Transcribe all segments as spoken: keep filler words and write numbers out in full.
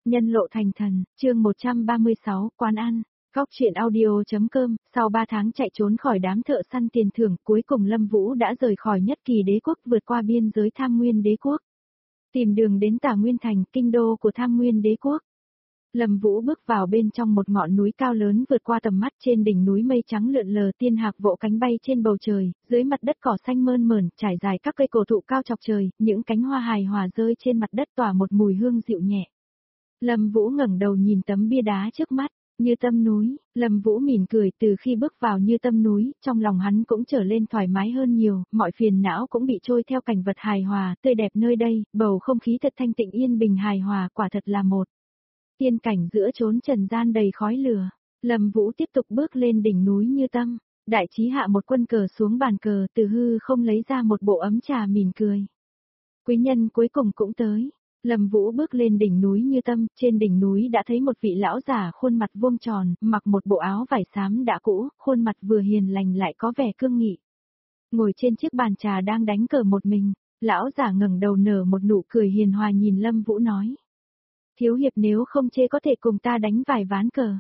Nhân lộ thành thần, chương một trăm ba mươi sáu, quán ăn. Góc truyện audio.com, sau ba tháng chạy trốn khỏi đám thợ săn tiền thưởng, cuối cùng Lâm Vũ đã rời khỏi Nhất Kỳ Đế quốc, vượt qua biên giới Tham Nguyên Đế quốc. Tìm đường đến Tả Nguyên Thành, kinh đô của Tham Nguyên Đế quốc. Lâm Vũ bước vào bên trong một ngọn núi cao lớn, vượt qua tầm mắt, trên đỉnh núi mây trắng lượn lờ, tiên hạc vỗ cánh bay trên bầu trời, dưới mặt đất cỏ xanh mơn mởn, trải dài các cây cổ thụ cao chọc trời, những cánh hoa hài hòa rơi trên mặt đất tỏa một mùi hương dịu nhẹ. Lâm Vũ ngẩng đầu nhìn tấm bia đá trước mắt, Như Tâm núi. Lâm Vũ mỉm cười, từ khi bước vào Như Tâm núi, trong lòng hắn cũng trở lên thoải mái hơn nhiều, mọi phiền não cũng bị trôi theo cảnh vật hài hòa, tươi đẹp nơi đây, bầu không khí thật thanh tịnh yên bình hài hòa, quả thật là một tiên cảnh giữa chốn trần gian đầy khói lửa. Lâm Vũ tiếp tục bước lên đỉnh núi Như Tâm, đại trí hạ một quân cờ xuống bàn cờ, từ hư không lấy ra một bộ ấm trà mỉm cười. Quý nhân cuối cùng cũng tới. Lâm Vũ bước lên đỉnh núi Như Tâm, trên đỉnh núi đã thấy một vị lão giả khuôn mặt vuông tròn, mặc một bộ áo vải xám đã cũ, khuôn mặt vừa hiền lành lại có vẻ cương nghị. Ngồi trên chiếc bàn trà đang đánh cờ một mình, lão giả ngẩng đầu nở một nụ cười hiền hòa nhìn Lâm Vũ nói: "Thiếu hiệp nếu không chê có thể cùng ta đánh vài ván cờ."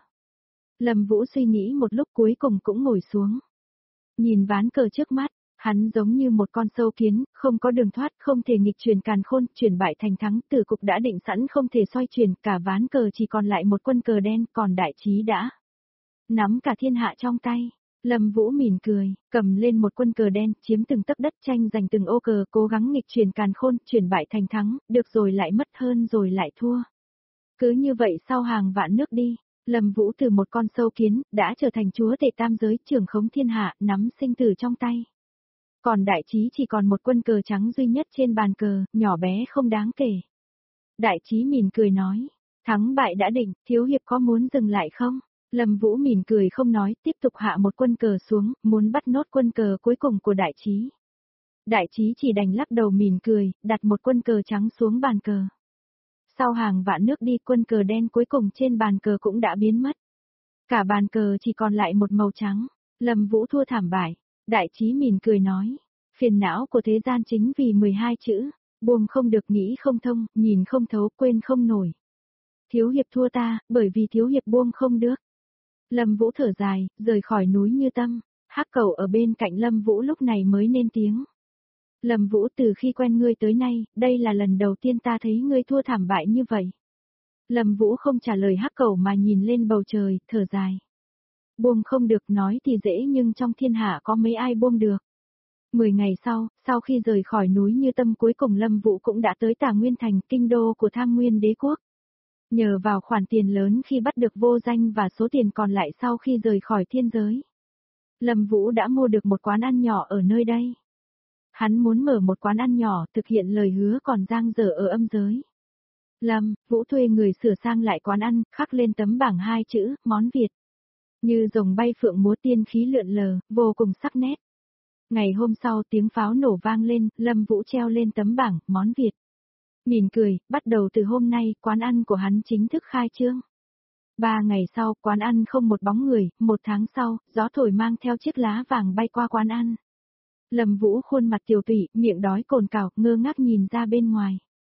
Lâm Vũ suy nghĩ một lúc cuối cùng cũng ngồi xuống. Nhìn ván cờ trước mắt, hắn giống như một con sâu kiến, không có đường thoát, không thể nghịch chuyển càn khôn, chuyển bại thành thắng, tử cục đã định sẵn không thể xoay chuyển, cả ván cờ chỉ còn lại một quân cờ đen, còn đại trí đã nắm cả thiên hạ trong tay. Lâm Vũ mỉm cười, cầm lên một quân cờ đen, chiếm từng tấc đất, tranh giành từng ô cờ, cố gắng nghịch chuyển càn khôn, chuyển bại thành thắng, được rồi lại mất, hơn rồi lại thua. Cứ như vậy sau hàng vạn nước đi, Lâm Vũ từ một con sâu kiến, đã trở thành chúa tể tam giới, trưởng khống thiên hạ, nắm sinh tử trong tay. Còn đại trí chỉ còn một quân cờ trắng duy nhất trên bàn cờ, nhỏ bé không đáng kể. Đại trí mỉm cười nói: "Thắng bại đã định, thiếu hiệp có muốn dừng lại không?" Lâm Vũ mỉm cười không nói, tiếp tục hạ một quân cờ xuống, muốn bắt nốt quân cờ cuối cùng của đại trí. Đại trí chỉ đành lắc đầu mỉm cười, đặt một quân cờ trắng xuống bàn cờ. Sau hàng vạn nước đi, quân cờ đen cuối cùng trên bàn cờ cũng đã biến mất. Cả bàn cờ chỉ còn lại một màu trắng. Lâm Vũ thua thảm bại. Đại trí mỉm cười nói: "Phiền não của thế gian chính vì mười hai chữ, buông không được, nghĩ không thông, nhìn không thấu, quên không nổi. Thiếu hiệp thua ta, bởi vì thiếu hiệp buông không được." Lâm Vũ thở dài, rời khỏi núi Như Tâm. Hắc Cẩu ở bên cạnh Lâm Vũ lúc này mới lên tiếng: "Lâm Vũ, từ khi quen ngươi tới nay, đây là lần đầu tiên ta thấy ngươi thua thảm bại như vậy." Lâm Vũ không trả lời Hắc Cẩu mà nhìn lên bầu trời, thở dài. Buông không được nói thì dễ, nhưng trong thiên hạ có mấy ai buông được. Mười ngày sau, sau khi rời khỏi núi Như Tâm, cuối cùng Lâm Vũ cũng đã tới Tả Nguyên Thành, kinh đô của Tham Nguyên Đế quốc. Nhờ vào khoản tiền lớn khi bắt được Vô Danh và số tiền còn lại sau khi rời khỏi thiên giới, Lâm Vũ đã mua được một quán ăn nhỏ ở nơi đây. Hắn muốn mở một quán ăn nhỏ, thực hiện lời hứa còn dang dở ở âm giới. Lâm Vũ thuê người sửa sang lại quán ăn, khắc lên tấm bảng hai chữ, món Việt. Như rồng bay phượng múa, tiên khí lượn lờ, vô cùng sắc nét. Ngày hôm sau tiếng pháo nổ vang lên, Lâm Vũ treo lên tấm bảng, món Việt. Mỉm cười, bắt đầu từ hôm nay, quán ăn của hắn chính thức khai trương. Ba ngày sau, quán ăn không một bóng người, một tháng sau, gió thổi mang theo chiếc lá vàng bay qua quán ăn. Lâm Vũ khuôn mặt tiều tụy, miệng đói cồn cào, ngơ ngác nhìn ra bên ngoài.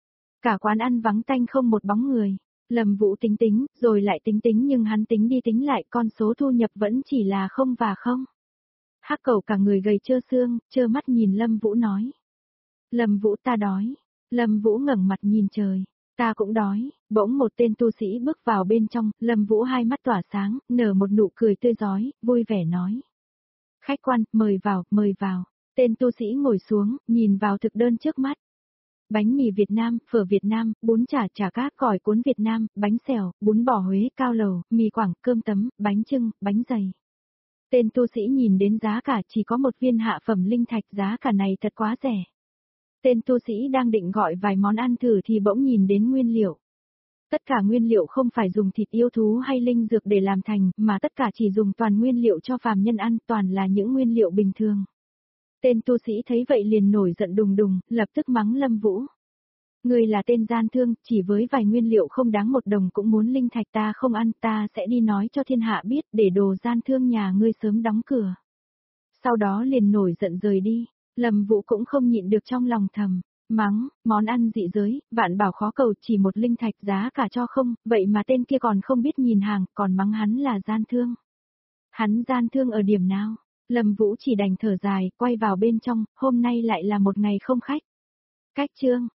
Cả quán ăn vắng tanh không một bóng người. Lâm Vũ tính tính, rồi lại tính tính, nhưng hắn tính đi tính lại, con số thu nhập vẫn chỉ là không và không. Hắc Cẩu cả người gầy trơ xương, trơ mắt nhìn Lâm Vũ nói: "Lâm Vũ, ta đói." Lâm Vũ ngẩng mặt nhìn trời: "Ta cũng đói." Bỗng một tên tu sĩ bước vào bên trong, Lâm Vũ hai mắt tỏa sáng, nở một nụ cười tươi rói, vui vẻ nói: "Khách quan, mời vào, mời vào." Tên tu sĩ ngồi xuống, nhìn vào thực đơn trước mắt. Bánh mì Việt Nam, phở Việt Nam, bún chả chả cá, gỏi cuốn Việt Nam, bánh xèo, bún bò Huế, cao lầu, mì Quảng, cơm tấm, bánh chưng, bánh dày. Tên tu sĩ nhìn đến giá cả, chỉ có một viên hạ phẩm linh thạch, giá cả này thật quá rẻ. Tên tu sĩ đang định gọi vài món ăn thử thì bỗng nhìn đến nguyên liệu. Tất cả nguyên liệu không phải dùng thịt yêu thú hay linh dược để làm thành, mà tất cả chỉ dùng toàn nguyên liệu cho phàm nhân ăn, toàn là những nguyên liệu bình thường. Tên tu sĩ thấy vậy liền nổi giận đùng đùng, lập tức mắng Lâm Vũ: "Ngươi là tên gian thương, chỉ với vài nguyên liệu không đáng một đồng cũng muốn linh thạch, ta không ăn, ta sẽ đi nói cho thiên hạ biết, để đồ gian thương nhà ngươi sớm đóng cửa." Sau đó liền nổi giận rời đi. Lâm Vũ cũng không nhịn được trong lòng thầm: Mắng, món ăn dị giới, vạn bảo khó cầu chỉ một linh thạch giá cả cho không, vậy mà tên kia còn không biết nhìn hàng, còn mắng hắn là gian thương. Hắn gian thương ở điểm nào? Lâm Vũ chỉ đành thở dài, quay vào bên trong, hôm nay lại là một ngày không khách. Cách chương